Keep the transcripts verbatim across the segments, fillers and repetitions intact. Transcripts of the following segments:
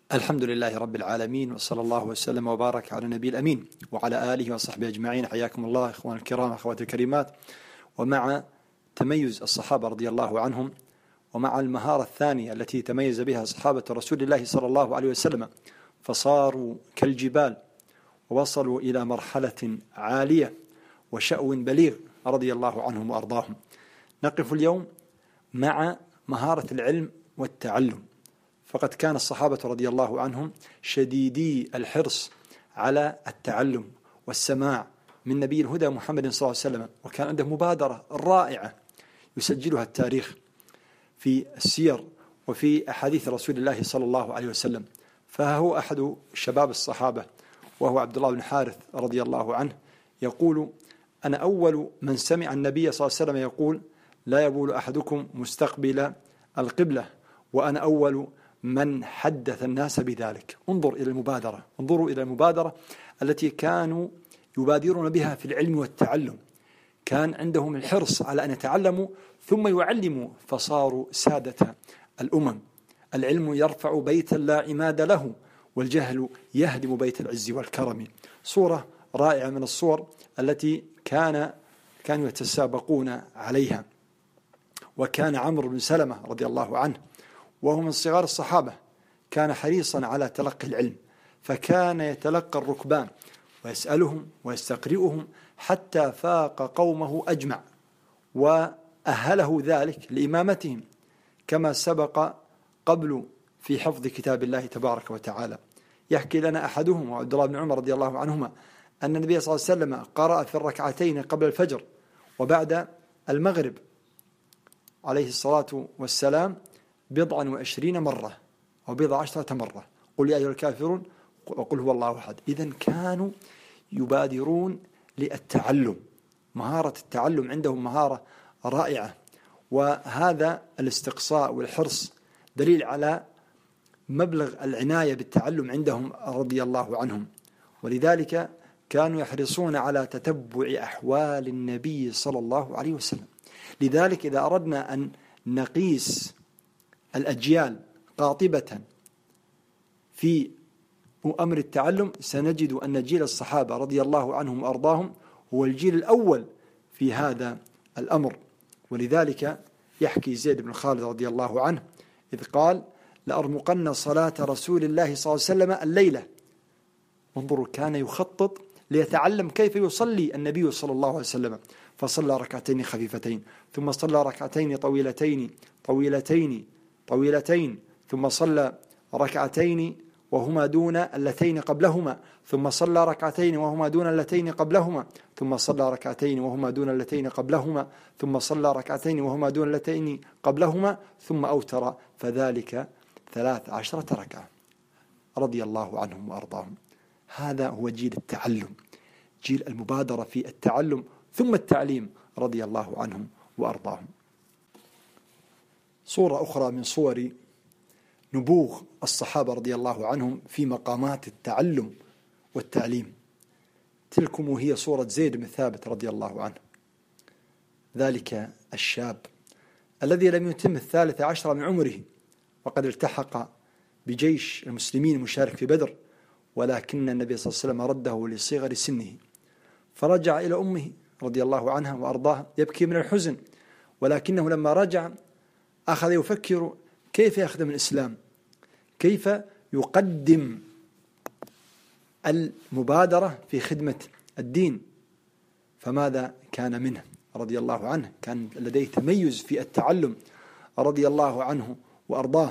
الحمد لله رب العالمين، وصلى الله وسلم وبارك على النبي الأمين وعلى آله وصحبه أجمعين. حياكم الله إخوان الكرام أخواتي الكريمات. ومع تميز الصحابة رضي الله عنهم، ومع المهارة الثانية التي تميز بها صحابة رسول الله صلى الله عليه وسلم، فصاروا كالجبال ووصلوا إلى مرحلة عالية وشأو بليغ رضي الله عنهم وأرضاهم. نقف اليوم مع مهارة العلم والتعلم، فقد كان الصحابة رضي الله عنهم شديدي الحرص على التعلم والسماع من نبي الهدى محمد صلى الله عليه وسلم، وكان عنده مبادرة رائعة يسجلها التاريخ في السير وفي أحاديث رسول الله صلى الله عليه وسلم. فهو أحد شباب الصحابة وهو عبد الله بن حارث رضي الله عنه يقول: أنا أول من سمع النبي صلى الله عليه وسلم يقول: لا يبول أحدكم مستقبل القبلة، وأنا أول من حدث الناس بذلك. انظر إلى المبادرة، انظروا إلى المبادرة التي كانوا يبادرون بها في العلم والتعلم. كان عندهم الحرص على أن يتعلموا ثم يعلموا، فصاروا سادة الأمم. العلم يرفع بيتا لا عماد له، والجهل يهدم بيت العز والكرم. صورة رائعة من الصور التي كان كانوا يتسابقون عليها. وكان عمرو بن سلمة رضي الله عنه وهو من صغار الصحابة كان حريصا على تلقي العلم، فكان يتلقى الركبان ويسألهم ويستقرئهم حتى فاق قومه أجمع، وأهله ذلك لإمامتهم كما سبق قبل في حفظ كتاب الله تبارك وتعالى. يحكي لنا أحدهم عبد الله بن عمر رضي الله عنهما أن النبي صلى الله عليه وسلم قرأ في الركعتين قبل الفجر وبعد المغرب عليه الصلاة والسلام بضعا وعشرين مرة أو بضع عشرة مرة: قل يا أيها الكافرون وقل هو الله أحد. إذن كانوا يبادرون للتعلم، مهارة التعلم عندهم مهارة رائعة. وهذا الاستقصاء والحرص دليل على مبلغ العناية بالتعلم عندهم رضي الله عنهم، ولذلك كانوا يحرصون على تتبع أحوال النبي صلى الله عليه وسلم. لذلك إذا أردنا أن نقيس الأجيال قاطبة في أمر التعلم سنجد أن جيل الصحابة رضي الله عنهم وأرضاهم هو الجيل الأول في هذا الأمر. ولذلك يحكي زيد بن خالد رضي الله عنه إذ قال: لأرمقن صلاة رسول الله صلى الله عليه وسلم الليلة. انظروا، كان يخطط ليتعلم كيف يصلي النبي صلى الله عليه وسلم، فصلى ركعتين خفيفتين، ثم صلى ركعتين طويلتين طويلتين طويلتين، ثم صلى ركعتين وهما دون اللتين قبلهما، ثم صلى ركعتين وهما دون اللتين قبلهما، ثم صلى ركعتين وهما دون اللتين قبلهما، ثم صلى ركعتين وهما دون اللتين قبلهما، ثم أوتر، فذلك ثلاث عشرة ركعة رضي الله عنهم وأرضاهم. هذا هو جيل التعلم، جيل المبادرة في التعلم ثم التعليم رضي الله عنهم وأرضاهم. صورة أخرى من صور نبوغ الصحابة رضي الله عنهم في مقامات التعلم والتعليم، تلكم هي صورة زيد بن ثابت رضي الله عنه، ذلك الشاب الذي لم يتم الثالث عشر من عمره، وقد التحق بجيش المسلمين المشارك في بدر، ولكن النبي صلى الله عليه وسلم رده لصغر سنه، فرجع إلى أمه رضي الله عنها وأرضاها يبكي من الحزن، ولكنه لما رجع أخذ يفكر كيف يخدم الإسلام، كيف يقدم المبادرة في خدمة الدين. فماذا كان منه رضي الله عنه؟ كان لديه تميز في التعلم رضي الله عنه وأرضاه،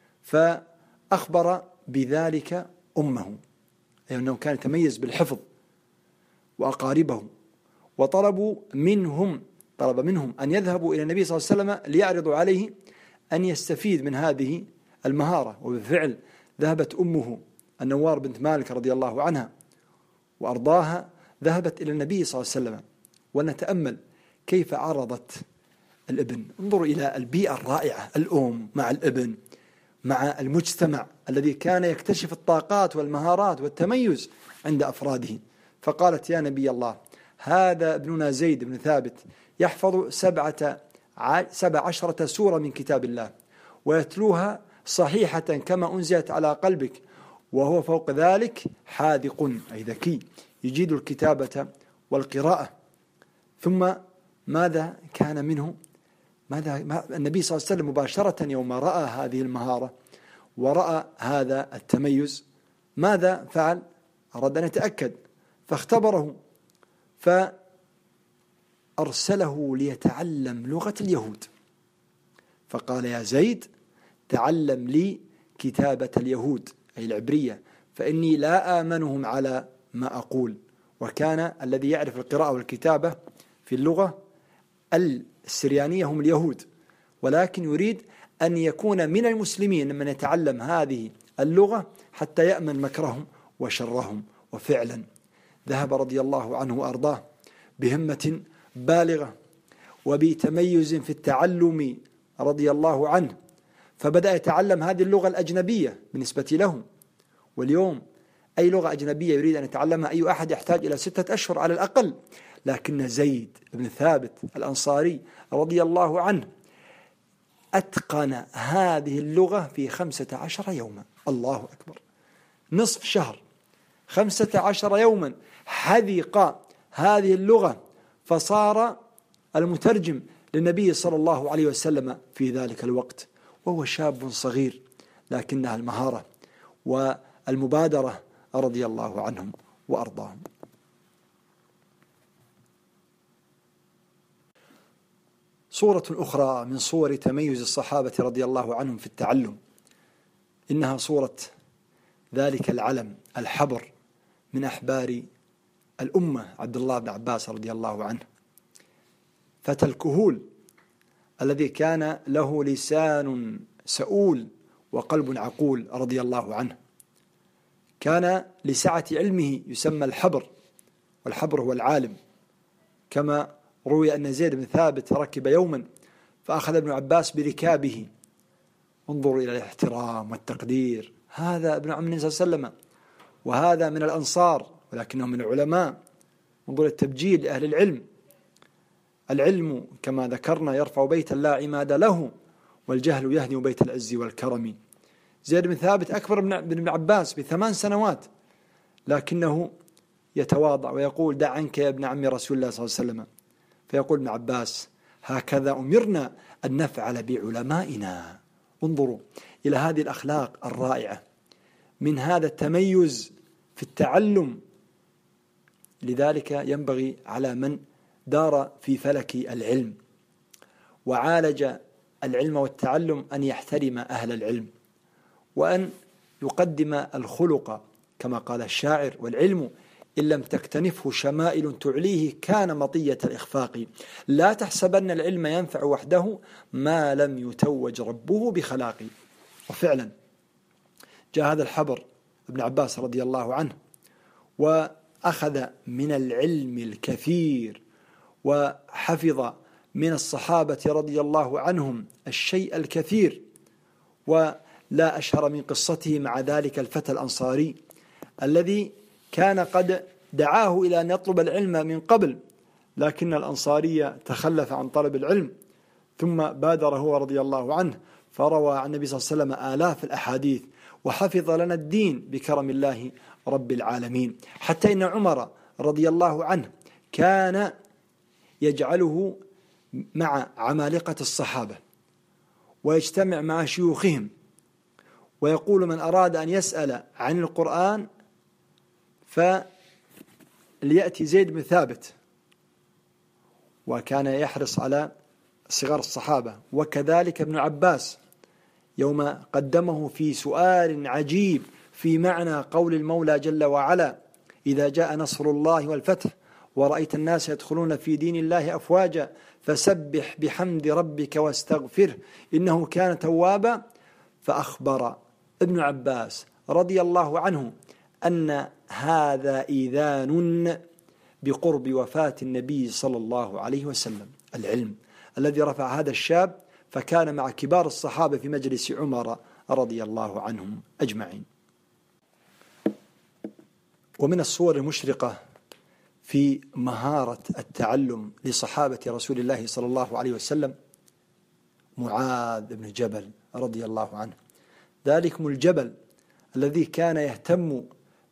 فأخبر بذلك أمه، أي أنه كان يتميز بالحفظ، وأقاربه، وطلبوا منهم طلب منهم أن يذهبوا إلى النبي صلى الله عليه وسلم ليعرضوا عليه أن يستفيد من هذه المهارة. وبالفعل ذهبت أمه النوار بنت مالك رضي الله عنها وأرضاها، ذهبت إلى النبي صلى الله عليه وسلم. ونتأمل كيف عرضت الابن. انظروا إلى البيئة الرائعة، الأم مع الابن مع المجتمع الذي كان يكتشف الطاقات والمهارات والتميز عند أفراده. فقالت: يا نبي الله، هذا ابننا زيد بن ثابت يحفظ سبعة سبع عشرة سورة من كتاب الله، ويتلوها صحيحة كما أنزلت على قلبك، وهو فوق ذلك حاذق أي ذكي يجيد الكتابة والقراءة. ثم ماذا كان منه؟ ماذا النبي صلى الله عليه وسلم مباشرة يوم رأى هذه المهارة ورأى هذا التميز ماذا فعل؟ أراد أن يتأكد فاختبره، فأرسله ليتعلم لغة اليهود، فقال يا زيد تعلم لي كتابة اليهود أي العبرية، فإني لا آمنهم على ما أقول. وكان الذي يعرف القراءة والكتابة في اللغة السريانية هم اليهود، ولكن يريد أن يكون من المسلمين من يتعلم هذه اللغة حتى يأمن مكرهم وشرهم. وفعلا ذهب رضي الله عنه وأرضاه بهمة بالغة وبتميز في التعلم رضي الله عنه، فبدأ يتعلم هذه اللغة الأجنبية بالنسبة له. واليوم أي لغة أجنبية يريد أن يتعلمها أي أحد يحتاج إلى ستة أشهر على الأقل، لكن زيد بن ثابت الأنصاري رضي الله عنه أتقن هذه اللغة في خمسة عشر يوما. الله أكبر، نصف شهر، خمسة عشر يوما حذق هذه اللغة، فصار المترجم للنبي صلى الله عليه وسلم في ذلك الوقت وهو شاب صغير، لكنها المهارة والمبادرة رضي الله عنهم وأرضاهم. صورة أخرى من صور تميز الصحابة رضي الله عنهم في التعلم إنها صورة ذلك العلم الحبر من أحبار الأمة عبد الله بن عباس رضي الله عنه، فتى الكهول الذي كان له لسان سؤول وقلب عقول رضي الله عنه، كان لسعة علمه يسمى الحبر، والحبر هو العالم. كما روي أن زيد بن ثابت ركب يوما فأخذ ابن عباس بركابه. انظروا إلى الاحترام والتقدير، هذا ابن عم النبي صلى الله عليه وسلم وهذا من الأنصار ولكنهم من العلماء. انظروا التبجيل لأهل العلم. العلم كما ذكرنا يرفع بيتا لا عماد له، والجهل يهدم بيت العز والكرم. زيد بن ثابت أكبر من ابن عباس بثمان سنوات، لكنه يتواضع ويقول دع عنك يا ابن عم رسول الله صلى الله عليه وسلم. فيقول ابن عباس هكذا أمرنا أن نفعل بعلمائنا. انظروا إلى هذه الأخلاق الرائعة من هذا التميز في التعلم. لذلك ينبغي على من دار في فلك العلم وعالج العلم والتعلم أن يحترم أهل العلم، وأن يقدم الخلق كما قال الشاعر: والعلم إن لم تكتنفه شمائل تعليه كان مطية الإخفاق. لا تحسبن العلم ينفع وحده ما لم يتوج ربه بخلاق. وفعلا جاء هذا الحبر ابن عباس رضي الله عنه وأخذ من العلم الكثير وحفظ من الصحابة رضي الله عنهم الشيء الكثير. ولا أشهر من قصته مع ذلك الفتى الأنصاري الذي كان قد دعاه إلى أن يطلب العلم من قبل، لكن الأنصاري تخلف عن طلب العلم، ثم بادر هو رضي الله عنه فروى عن النبي صلى الله عليه وسلم آلاف الأحاديث وحفظ لنا الدين بكرم الله رب العالمين. حتى إن عمر رضي الله عنه كان يجعله مع عمالقة الصحابة ويجتمع مع شيوخهم ويقول من أراد أن يسأل عن القرآن فليأتي زيد بن ثابت، وكان يحرص على صغار الصحابة. وكذلك ابن عباس يوم قدمه في سؤال عجيب في معنى قول المولى جل وعلا: إذا جاء نصر الله والفتح ورأيت الناس يدخلون في دين الله أفواجا فسبح بحمد ربك واستغفره إنه كان توابا. فأخبر ابن عباس رضي الله عنه أن هذا إذان بقرب وفاة النبي صلى الله عليه وسلم. العلم الذي رفع هذا الشاب فكان مع كبار الصحابة في مجلس عمر رضي الله عنهم أجمعين. ومن الصور المشرقة في مهارة التعلم لصحابة رسول الله صلى الله عليه وسلم معاذ بن جبل رضي الله عنه. ذلكم الجبل الذي كان يهتم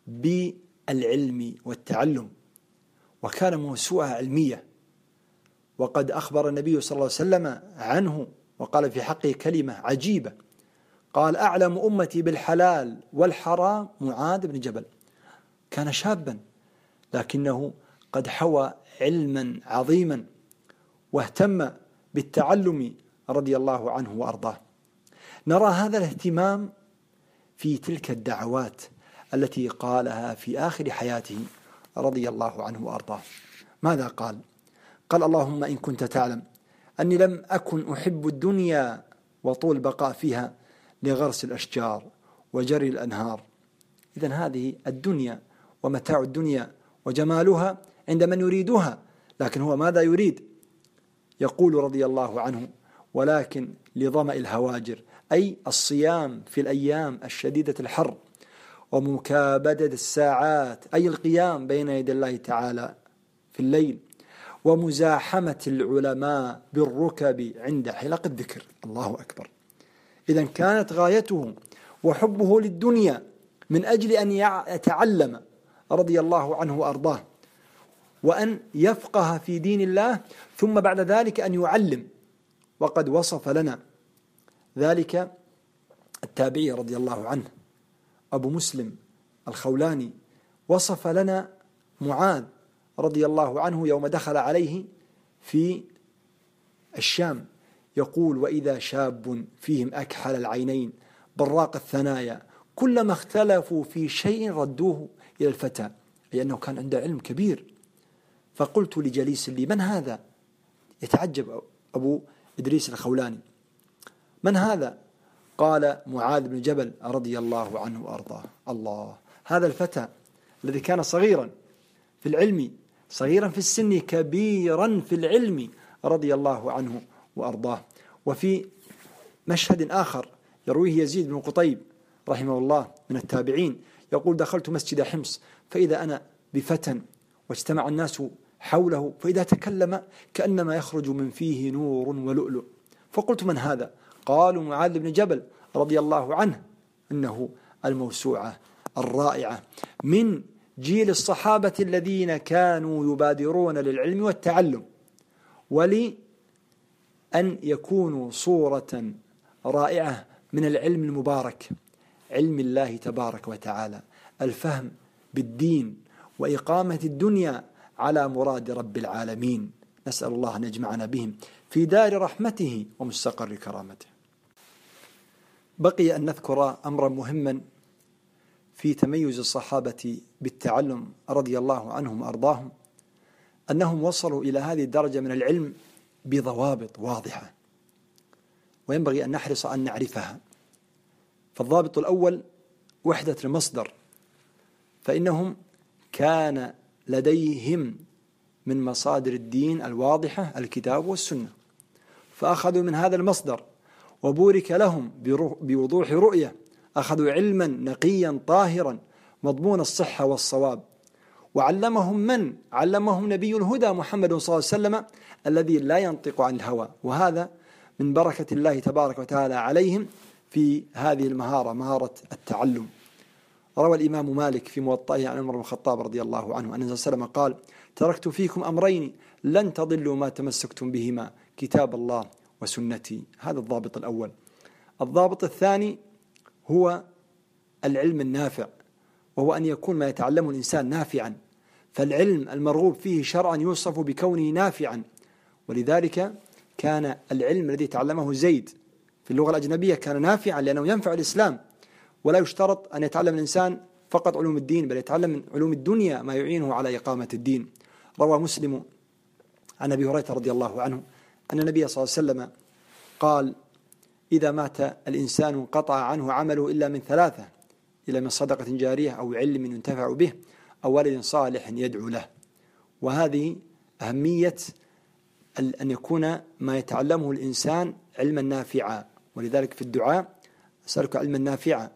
بالعلم والتعلم، وكان موسوعة علمية. وقد أخبر النبي صلى الله عليه وسلم عنه وقال في حقه كلمة عجيبة، قال: أعلم أمتي بالحلال والحرام معاذ بن جبل. كان شابا لكنه قد حوى علما عظيما واهتم بالتعلم رضي الله عنه وأرضاه. نرى هذا الاهتمام في تلك الدعوات التي قالها في آخر حياته رضي الله عنه وأرضاه. ماذا قال؟ قال: اللهم إن كنت تعلم أني لم أكن أحب الدنيا وطول بقاء فيها لغرس الأشجار وجري الأنهار. إذن هذه الدنيا ومتاع الدنيا وجمالها عند من يريدها، لكن هو ماذا يريد؟ يقول رضي الله عنه: ولكن لظمأ الهواجر، أي الصيام في الأيام الشديدة الحر، ومكابدة الساعات، أي القيام بين يدي الله تعالى في الليل، ومزاحمة العلماء بالركب عند حلق الذكر. الله أكبر. إذن كانت غايته وحبه للدنيا من أجل أن يتعلم رضي الله عنه وأرضاه، وأن يفقه في دين الله، ثم بعد ذلك أن يعلم. وقد وصف لنا ذلك التابعي رضي الله عنه أبو مسلم الخولاني، وصف لنا معاذ رضي الله عنه يوم دخل عليه في الشام، يقول: وإذا شاب فيهم أكحل العينين براق الثنايا كلما اختلفوا في شيء ردوه إلى الفتى، أي أنه كان عنده علم كبير. فقلت لجليس لي: من هذا؟ يتعجب أبو إدريس الخولاني: من هذا؟ قال: معاذ بن جبل رضي الله عنه وأرضاه. الله، هذا الفتى الذي كان صغيرا في العلم، صغيرا في السن، كبيرا في العلم، رضي الله عنه وأرضاه. وفي مشهد آخر يرويه يزيد بن قطيب رحمه الله من التابعين، يقول: دخلت مسجد حمص فإذا أنا بفتى واجتمع الناس حوله، فإذا تكلم كأنما يخرج من فيه نور ولؤلؤ. فقلت: من هذا؟ قالوا: معاذ بن جبل رضي الله عنه، إنه الموسوعة الرائعة من جيل الصحابة الذين كانوا يبادرون للعلم والتعلم، ولأن يكونوا صورة رائعة من العلم المبارك، علم الله تبارك وتعالى، الفهم بالدين وإقامة الدنيا على مراد رب العالمين. نسأل الله أن يجمعنا بهم في دار رحمته ومستقر كرامته. بقي أن نذكر أمرا مهما في تميز الصحابة بالتعلم رضي الله عنهم وأرضاهم، أنهم وصلوا إلى هذه الدرجة من العلم بضوابط واضحة، وينبغي أن نحرص أن نعرفها. فالضابط الأول وحدة المصدر، فإنهم كان لديهم من مصادر الدين الواضحة الكتاب والسنة، فأخذوا من هذا المصدر وبورك لهم بوضوح رؤية، أخذوا علما نقيا طاهرا مضمون الصحة والصواب. وعلمهم من؟ علمهم نبي الهدى محمد صلى الله عليه وسلم الذي لا ينطق عن الهوى، وهذا من بركة الله تبارك وتعالى عليهم في هذه المهارة، مهارة التعلم. روى الإمام مالك في موطئه عن عمر بن الخطاب رضي الله عنه أن النبي صلى الله عليه وسلم قال: تركت فيكم أمرين لن تضلوا ما تمسكتم بهما، كتاب الله وسنتي. هذا الضابط الأول. الضابط الثاني هو العلم النافع، وهو أن يكون ما يتعلمه الإنسان نافعا، فالعلم المرغوب فيه شرعا يوصف بكونه نافعا. ولذلك كان العلم الذي تعلمه زيد في اللغة الأجنبية كان نافعا لأنه ينفع الإسلام، ولا يشترط أن يتعلم الإنسان فقط علوم الدين، بل يتعلم من علوم الدنيا ما يعينه على إقامة الدين. روى مسلم عن أبي هريرة رضي الله عنه أن النبي صلى الله عليه وسلم قال: إذا مات الإنسان انقطع عنه عمله إلا من ثلاثة، إلا من صدقة جارية أو علم ينتفع به أو ولد صالح يدعو له. وهذه أهمية أن يكون ما يتعلمه الإنسان علما نافعا، ولذلك في الدعاء: أسألك علما نافعا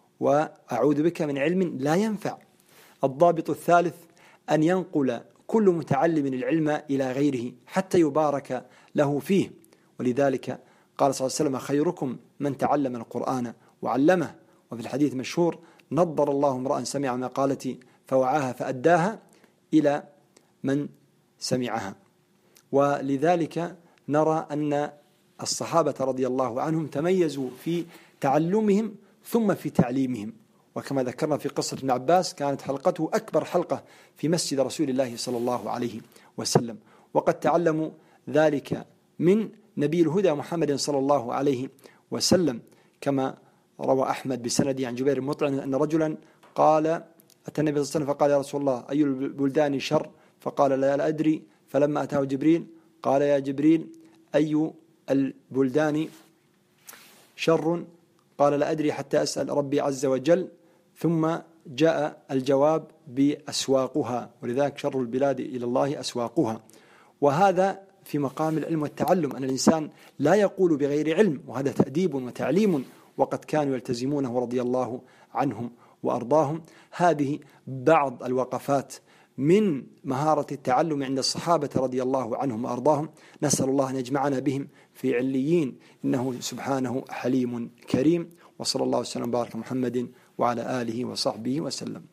وأعوذ بك من علم لا ينفع. الضابط الثالث أن ينقل كل متعلم العلم إلى غيره حتى يبارك له فيه، ولذلك قال صلى الله عليه وسلم: خيركم من تعلم القرآن وعلمه. وفي الحديث مشهور: نضر الله امرأ سمع مقالتي فوعاها فأداها إلى من سمعها. ولذلك نرى أن الصحابة رضي الله عنهم تميزوا في تعلمهم ثم في تعليمهم. وكما ذكرنا في قصة ابن عباس، كانت حلقته أكبر حلقة في مسجد رسول الله صلى الله عليه وسلم، وقد تعلموا ذلك من نبي الهدى محمد صلى الله عليه وسلم، كما روى أحمد بسنده عن جبير المطعم أن رجلا قال: أتى النبي صلى الله عليه وسلم فقال: يا رسول الله، أي البلدان شر؟ فقال: لا, لا أدري. فلما أتاه جبريل قال: يا جبريل، أي البلدان شر؟ قال: لا أدري حتى أسأل ربي عز وجل. ثم جاء الجواب بأسواقها، ولذلك شر البلاد إلى الله أسواقها. وهذا في مقام العلم والتعلم، أن الإنسان لا يقول بغير علم، وهذا تأديب وتعليم، وقد كانوا يلتزمونه رضي الله عنهم وأرضاهم. هذه بعض الوقفات من مهارة التعلم عند الصحابة رضي الله عنهم وأرضاهم. نسأل الله أن يجمعنا بهم في عليين، إنه سبحانه حليم كريم. وصلى الله وسلم وبارك محمد وعلى آله وصحبه وسلم.